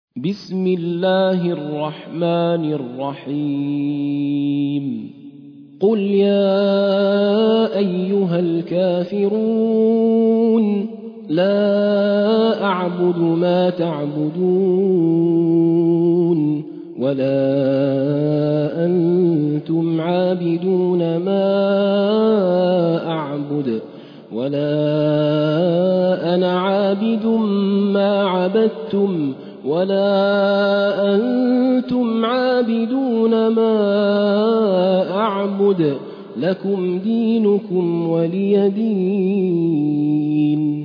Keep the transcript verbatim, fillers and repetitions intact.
بسم الله الرحمن الرحيم قل يا أيها الكافرون لا أعبد ما تعبدون ولا أنتم عابدون ما أعبد ولا أنا عابد ما عبدتم ولا أنتم عابدون ما أعبد لكم دينكم ولي دين.